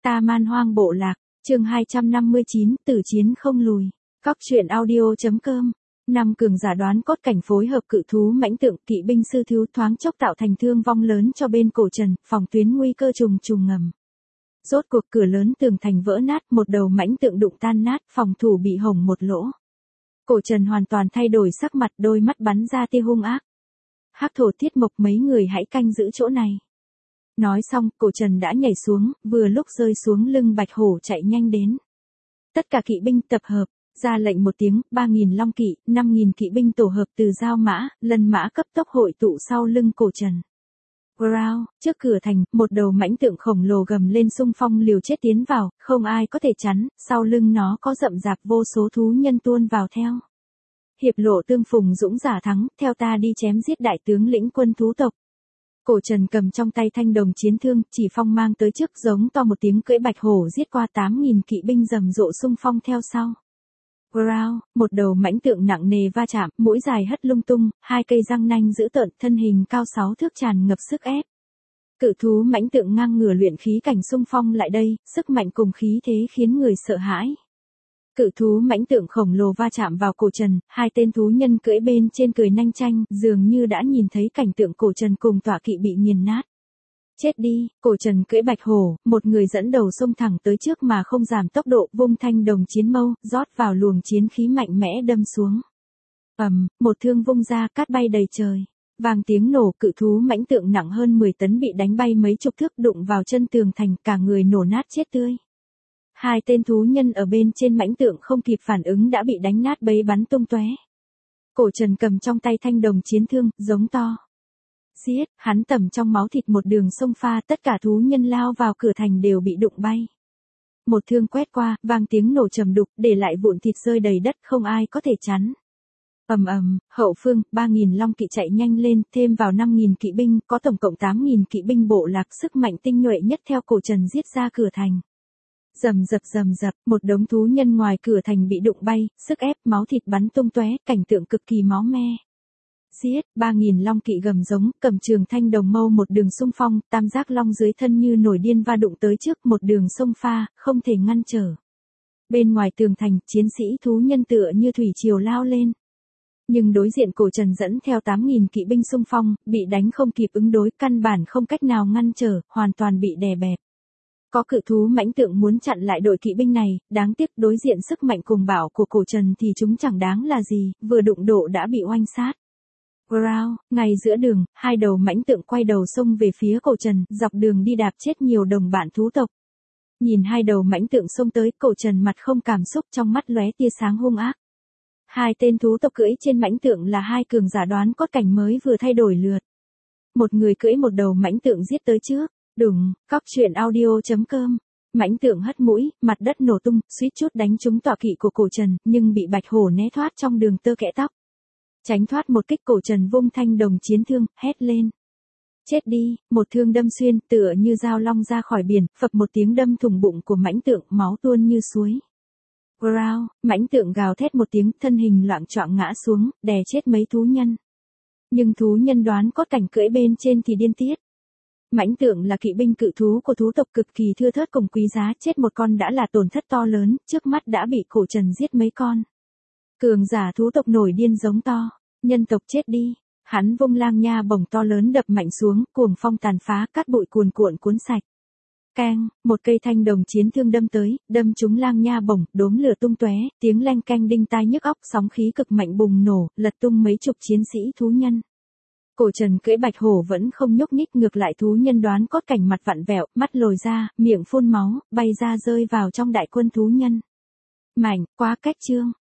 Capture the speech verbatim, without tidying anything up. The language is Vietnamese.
Ta Man Hoang Bộ Lạc, chương hai trăm năm mươi chín, tử chiến không lùi. Góc truyện audio chấm com. Năm cường giả đoán cốt cảnh phối hợp cự thú mãnh tượng, kỵ binh sư thiếu thoáng chốc tạo thành thương vong lớn cho bên Cổ Trần, phòng tuyến nguy cơ trùng trùng ngầm. Rốt cuộc cửa lớn tường thành vỡ nát, một đầu mãnh tượng đụng tan nát, phòng thủ bị hổng một lỗ. Cổ Trần hoàn toàn thay đổi sắc mặt, đôi mắt bắn ra tia hung ác. Hắc Thổ Tiết Mộc, mấy người hãy canh giữ chỗ này. Nói xong, Cổ Trần đã nhảy xuống, vừa lúc rơi xuống lưng Bạch Hổ chạy nhanh đến. Tất cả kỵ binh tập hợp, ra lệnh một tiếng, ba nghìn long kỵ, năm nghìn kỵ binh tổ hợp từ giao mã, lân mã cấp tốc hội tụ sau lưng Cổ Trần. Growl, trước cửa thành, một đầu mãnh tượng khổng lồ gầm lên xung phong liều chết tiến vào, không ai có thể chắn, sau lưng nó có rậm rạp vô số thú nhân tuôn vào theo. Hiệp lộ tương phùng dũng giả thắng, theo ta đi chém giết đại tướng lĩnh quân thú tộc. Cổ Trần cầm trong tay thanh đồng chiến thương, chỉ phong mang tới trước, giống to một tiếng, cưỡi Bạch Hổ giết qua tám nghìn kỵ binh rầm rộ xung phong theo sau. Growl, một đầu mãnh tượng nặng nề va chạm, mũi dài hất lung tung, hai cây răng nanh dữ tợn, thân hình cao sáu thước tràn ngập sức ép. Cự thú mãnh tượng ngang ngửa luyện khí cảnh xung phong lại đây, sức mạnh cùng khí thế khiến người sợ hãi. Cự thú mãnh tượng khổng lồ va chạm vào Cổ Trần, hai tên thú nhân cưỡi bên trên cười nanh chanh, dường như đã nhìn thấy cảnh tượng Cổ Trần cùng tọa kỵ bị nghiền nát. Chết đi, Cổ Trần cưỡi Bạch Hổ, một người dẫn đầu xông thẳng tới trước mà không giảm tốc độ, vung thanh đồng chiến mâu, rót vào luồng chiến khí mạnh mẽ đâm xuống. Ầm, một thương vung ra, cát bay đầy trời. Vang tiếng nổ, cự thú mãnh tượng nặng hơn mười tấn bị đánh bay mấy chục thước, đụng vào chân tường thành, cả người nổ nát chết tươi. Hai tên thú nhân ở bên trên mãnh tượng không kịp phản ứng đã bị đánh nát bấy bắn tung tóe. Cổ Trần cầm trong tay thanh đồng chiến thương, giống to. Giết, hắn tẩm trong máu thịt một đường sông pha, tất cả thú nhân lao vào cửa thành đều bị đụng bay. Một thương quét qua, vang tiếng nổ trầm đục, để lại vụn thịt rơi đầy đất, không ai có thể chắn. Ầm ầm, hậu phương, ba nghìn long kỵ chạy nhanh lên, thêm vào năm nghìn kỵ binh, có tổng cộng tám nghìn kỵ binh bộ lạc, sức mạnh tinh nhuệ nhất theo Cổ Trần giết ra cửa thành. Rầm rập rầm rập, một đống thú nhân ngoài cửa thành bị đụng bay, sức ép, máu thịt bắn tung tóe, cảnh tượng cực kỳ máu me. Giết, ba nghìn long kỵ gầm giống, cầm trường thanh đồng mâu một đường xung phong, tam giác long dưới thân như nổi điên va đụng tới trước, một đường sông pha, không thể ngăn trở. Bên ngoài tường thành, chiến sĩ thú nhân tựa như thủy triều lao lên. Nhưng đối diện Cổ Trần dẫn theo tám nghìn kỵ binh xung phong, bị đánh không kịp ứng đối, căn bản không cách nào ngăn trở, hoàn toàn bị đè bẹp. Có cự thú mãnh tượng muốn chặn lại đội kỵ binh này, đáng tiếc đối diện sức mạnh cùng bạo của Cổ Trần thì chúng chẳng đáng là gì, vừa đụng độ đã bị oanh sát. Growl, ngay giữa đường, hai đầu mãnh tượng quay đầu xông về phía Cổ Trần, dọc đường đi đạp chết nhiều đồng bạn thú tộc. Nhìn hai đầu mãnh tượng xông tới, Cổ Trần mặt không cảm xúc, trong mắt lóe tia sáng hung ác. Hai tên thú tộc cưỡi trên mãnh tượng là hai cường giả đoán cốt cảnh mới vừa thay đổi lượt. Một người cưỡi một đầu mãnh tượng giết tới trước. Đùng, góc truyện audio chấm com. Mãnh tượng hất mũi, mặt đất nổ tung, suýt chút đánh trúng tọa kỵ của Cổ Trần, nhưng bị Bạch Hổ né thoát trong đường tơ kẽ tóc. Tránh thoát một kích, Cổ Trần vung thanh đồng chiến thương, hét lên. Chết đi, một thương đâm xuyên, tựa như dao long ra khỏi biển, phập một tiếng đâm thủng bụng của mãnh tượng, máu tuôn như suối. Growl, mãnh tượng gào thét một tiếng, thân hình loạng choạng ngã xuống, đè chết mấy thú nhân. Nhưng thú nhân đoán cốt cảnh cưỡi bên trên thì điên tiết. Mãnh tượng là kỵ binh cự thú của thú tộc cực kỳ thưa thớt cùng quý giá, chết một con đã là tổn thất to lớn, trước mắt đã bị Cổ Trần giết mấy con. Cường giả thú tộc nổi điên giống to, nhân tộc chết đi. Hắn vung lang nha bổng to lớn đập mạnh xuống, cuồng phong tàn phá, cát bụi cuồn cuộn cuốn sạch. Keng, một cây thanh đồng chiến thương đâm tới, đâm trúng lang nha bổng, đốm lửa tung tóe, tiếng leng keng đinh tai nhức óc, sóng khí cực mạnh bùng nổ, lật tung mấy chục chiến sĩ thú nhân. Cổ Trần cưỡi Bạch Hổ vẫn không nhúc nhích, ngược lại thú nhân đoán cốt cảnh mặt vặn vẹo, mắt lồi ra, miệng phun máu, bay ra rơi vào trong đại quân thú nhân. Mảnh, quá cách chương.